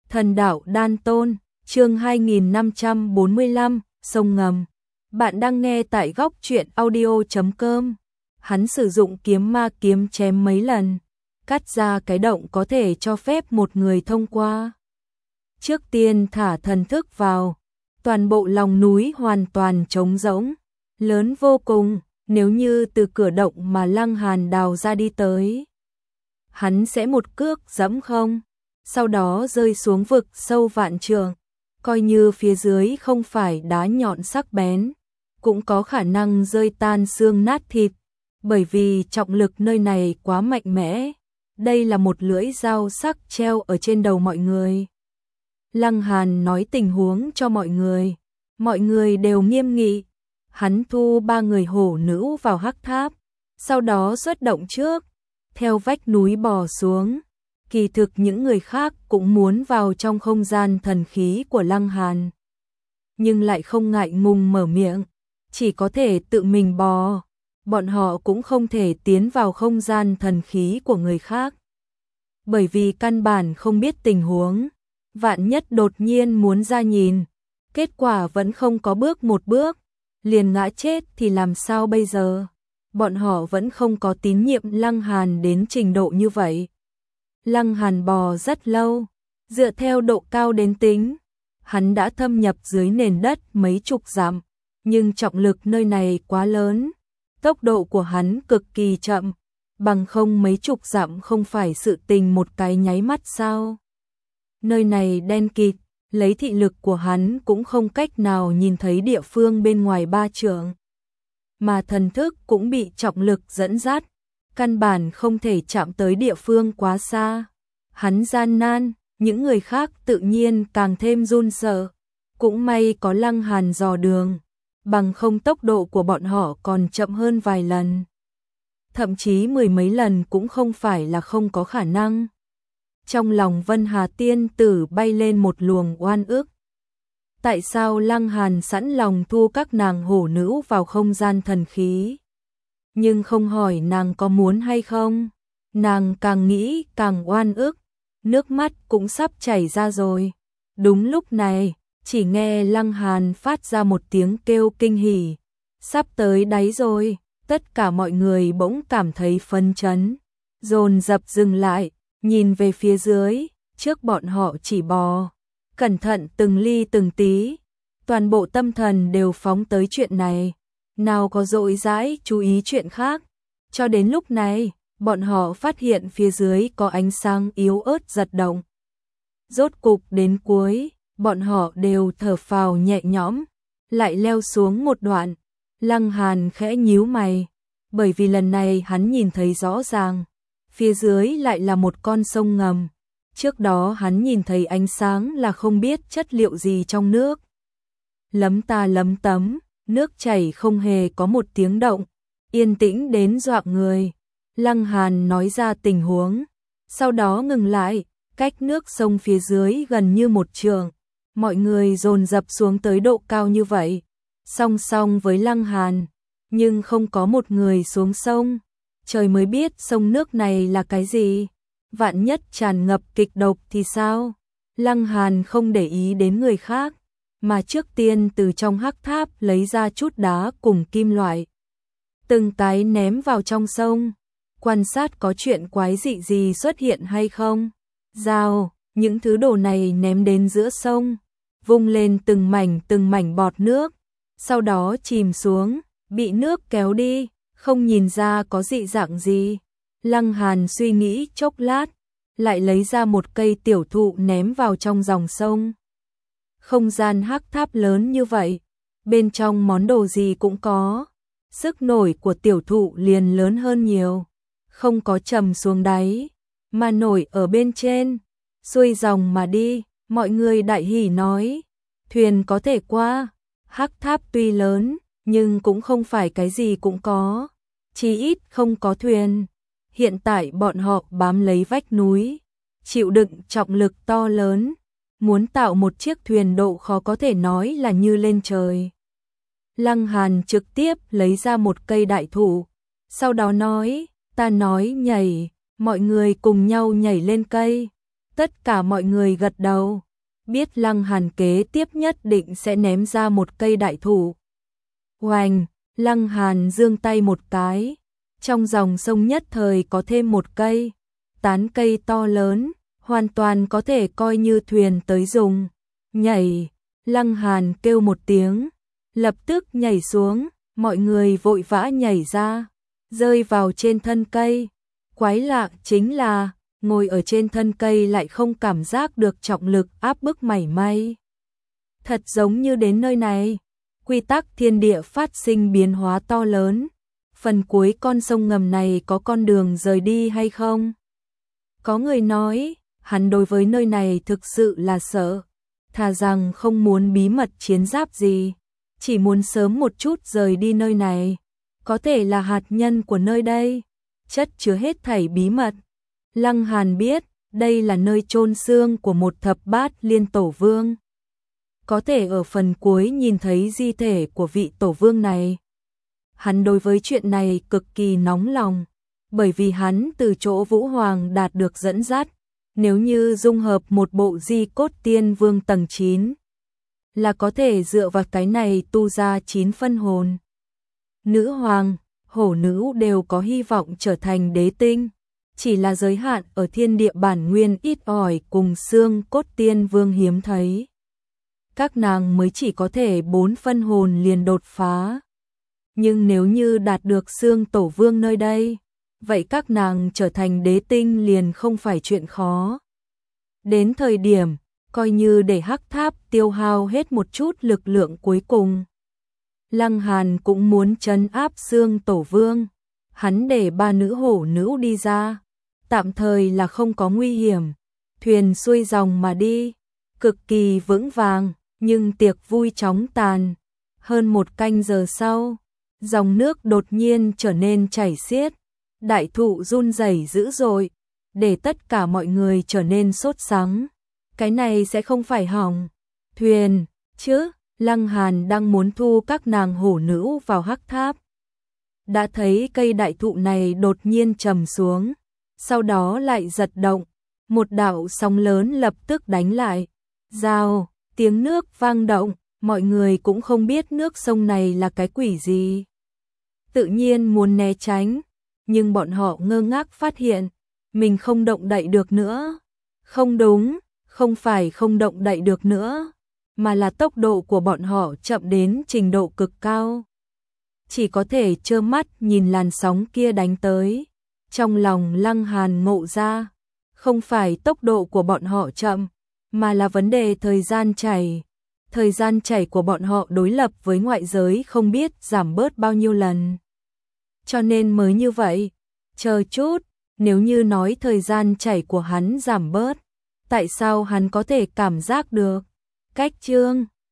Thần đạo Đan Tôn, chương 2545, sông ngầm. Bạn đang nghe tại góc truyện audio.com. Hắn sử dụng kiếm ma kiếm chém mấy lần, cắt ra cái động có thể cho phép một người thông qua. Trước tiên thả thần thức vào, toàn bộ lòng núi hoàn toàn trống rỗng, lớn vô cùng, nếu như từ cửa động mà Lăng Hàn đào ra đi tới, hắn sẽ một cước giẫm không, sau đó rơi xuống vực sâu vạn trượng, coi như phía dưới không phải đá nhọn sắc bén, cũng có khả năng rơi tan xương nát thịt, bởi vì trọng lực nơi này quá mạnh mẽ. Đây là một lưỡi dao sắc treo ở trên đầu mọi người. Lăng Hàn nói tình huống cho mọi người đều nghiêm nghị. Hắn thu 3 người hổ nữ vào hắc tháp, sau đó xuất động trước, theo vách núi bò xuống. Kỳ thực những người khác cũng muốn vào trong không gian thần khí của Lăng Hàn, nhưng lại không ngại ngùng mở miệng, chỉ có thể tự mình bò. Bọn họ cũng không thể tiến vào không gian thần khí của người khác, bởi vì căn bản không biết tình huống, vạn nhất đột nhiên muốn ra nhìn, kết quả vẫn không có bước một bước, liền ngã chết thì làm sao bây giờ? Bọn họ vẫn không có tín nhiệm Lăng Hàn đến trình độ như vậy. Lăng Hàn bò rất lâu, dựa theo độ cao đến tính, hắn đã thâm nhập dưới nền đất mấy chục dặm, nhưng trọng lực nơi này quá lớn, tốc độ của hắn cực kỳ chậm, bằng không mấy chục dặm không phải sự tình một cái nháy mắt sao? Nơi này đen kịt, lấy thị lực của hắn cũng không cách nào nhìn thấy địa phương bên ngoài 3 trượng, mà thần thức cũng bị trọng lực dẫn dắt, căn bản không thể chạm tới địa phương quá xa. Hắn gian nan, những người khác tự nhiên càng thêm run sợ, cũng may có Lăng Hàn dò đường, bằng không tốc độ của bọn họ còn chậm hơn vài lần, thậm chí 10 mấy lần cũng không phải là không có khả năng. Trong lòng Vân Hà tiên tử bay lên một luồng oan ức. Tại sao Lăng Hàn sẵn lòng thu các nàng hổ nữ vào không gian thần khí, nhưng không hỏi nàng có muốn hay không? Nàng càng nghĩ càng oan ức, nước mắt cũng sắp chảy ra rồi. Đúng lúc này, chỉ nghe Lăng Hàn phát ra một tiếng kêu kinh hỉ, sắp tới đáy rồi. Tất cả mọi người bỗng cảm thấy phấn chấn, dồn dập dừng lại, nhìn về phía dưới. Trước bọn họ chỉ bò, cẩn thận từng ly từng tí, toàn bộ tâm thần đều phóng tới chuyện này, nào có dội dãi chú ý chuyện khác. Cho đến lúc này, bọn họ phát hiện phía dưới có ánh sáng yếu ớt giật động. Rốt cục đến cuối, bọn họ đều thở phào nhẹ nhõm, lại leo xuống một đoạn. Lăng Hàn khẽ nhíu mày, bởi vì lần này hắn nhìn thấy rõ ràng, phía dưới lại là một con sông ngầm. Trước đó hắn nhìn thấy ánh sáng là không biết chất liệu gì trong nước. Lấm ta lấm tấm, nước chảy không hề có một tiếng động, yên tĩnh đến dọa người. Lăng Hàn nói ra tình huống, sau đó ngừng lại, cách nước sông phía dưới gần như một trượng. Mọi người dồn dập xuống tới độ cao như vậy, song song với Lăng Hàn, nhưng không có một người xuống sông. Trời mới biết sông nước này là cái gì, vạn nhất tràn ngập kịch độc thì sao? Lăng Hàn không để ý đến người khác, mà trước tiên từ trong hắc tháp lấy ra chút đá cùng kim loại, từng cái ném vào trong sông, quan sát có chuyện quái dị gì xuất hiện hay không. Rào, những thứ đồ này ném đến giữa sông, vung lên từng mảnh bọt nước, sau đó chìm xuống, bị nước kéo đi, không nhìn ra có dị dạng gì. Lăng Hàn suy nghĩ chốc lát, lại lấy ra một cây tiểu thụ ném vào trong dòng sông. Không gian hắc tháp lớn như vậy, bên trong món đồ gì cũng có, sức nổi của tiểu thụ liền lớn hơn nhiều, không có trầm xuống đáy, mà nổi ở bên trên, xuôi dòng mà đi. Mọi người đại hỉ nói, thuyền có thể qua. Hắc tháp tuy lớn, nhưng cũng không phải cái gì cũng có, chỉ ít không có thuyền. Hiện tại bọn họ bám lấy vách núi, chịu đựng trọng lực to lớn, muốn tạo một chiếc thuyền độ khó có thể nói là như lên trời. Lăng Hàn trực tiếp lấy ra một cây đại thụ, sau đó nói, ta nói nhảy, mọi người cùng nhau nhảy lên cây. Tất cả mọi người gật đầu, biết Lăng Hàn kế tiếp nhất định sẽ ném ra một cây đại thụ. Oành, Lăng Hàn giương tay một cái, trong dòng sông nhất thời có thêm một cây, tán cây to lớn, hoàn toàn có thể coi như thuyền tới dùng. Nhảy, Lăng Hàn kêu một tiếng, lập tức nhảy xuống, mọi người vội vã nhảy ra, rơi vào trên thân cây. Quái lạ chính là, ngồi ở trên thân cây lại không cảm giác được trọng lực áp bức mảy may. Thật giống như đến nơi này, quy tắc thiên địa phát sinh biến hóa to lớn. Phần cuối con sông ngầm này có con đường rời đi hay không? Có người nói, hắn đối với nơi này thực sự là sợ, thà rằng không muốn bí mật chiến giáp gì, chỉ muốn sớm một chút rời đi nơi này. Có thể là hạt nhân của nơi đây, chất chứa hết thảy bí mật. Lăng Hàn biết, đây là nơi chôn xương của một thập bát liên tổ vương. Có thể ở phần cuối nhìn thấy di thể của vị tổ vương này. Hắn đối với chuyện này cực kỳ nóng lòng, bởi vì hắn từ chỗ Vũ Hoàng đạt được dẫn dắt, nếu như dung hợp một bộ di cốt tiên vương tầng 9, là có thể dựa vào cái này tu ra 9 phân hồn. Nữ hoàng, hổ nữ đều có hy vọng trở thành đế tinh, chỉ là giới hạn ở thiên địa bản nguyên ít ỏi cùng xương cốt tiên vương hiếm thấy. Các nàng mới chỉ có thể 4 phân hồn liền đột phá. Nhưng nếu như đạt được xương tổ vương nơi đây, vậy các nàng trở thành đế tinh liền không phải chuyện khó. Đến thời điểm, coi như để Hắc Tháp tiêu hao hết một chút lực lượng cuối cùng. Lăng Hàn cũng muốn trấn áp xương tổ vương. Hắn để 3 nữ hổ nữ đi ra, tạm thời là không có nguy hiểm. Thuyền xuôi dòng mà đi, cực kỳ vững vàng, nhưng tiệc vui chóng tàn. Hơn 1 canh giờ sau, dòng nước đột nhiên trở nên chảy xiết, đại thụ run rẩy dữ dội, để tất cả mọi người trở nên sốt sắng. Cái này sẽ không phải hỏng thuyền chứ? Lăng Hàn đang muốn thu các nàng hổ nữ vào Hắc Tháp, đã thấy cây đại thụ này đột nhiên trầm xuống, sau đó lại giật động, một đạo sóng lớn lập tức đánh lại. Rào, tiếng nước vang động, mọi người cũng không biết nước sông này là cái quỷ gì. Tự nhiên muốn né tránh, nhưng bọn họ ngơ ngác phát hiện, mình không động đậy được nữa. Không đúng, không phải không động đậy được nữa, mà là tốc độ của bọn họ chậm đến trình độ cực cao. Chỉ có thể trơ mắt nhìn làn sóng kia đánh tới. Trong lòng Lăng Hàn ngộ ra, không phải tốc độ của bọn họ chậm, mà là vấn đề thời gian chảy. Thời gian chảy của bọn họ đối lập với ngoại giới không biết giảm bớt bao nhiêu lần. Cho nên mới như vậy. Chờ chút, nếu như nói thời gian chảy của hắn giảm bớt, tại sao hắn có thể cảm giác được? Cách chương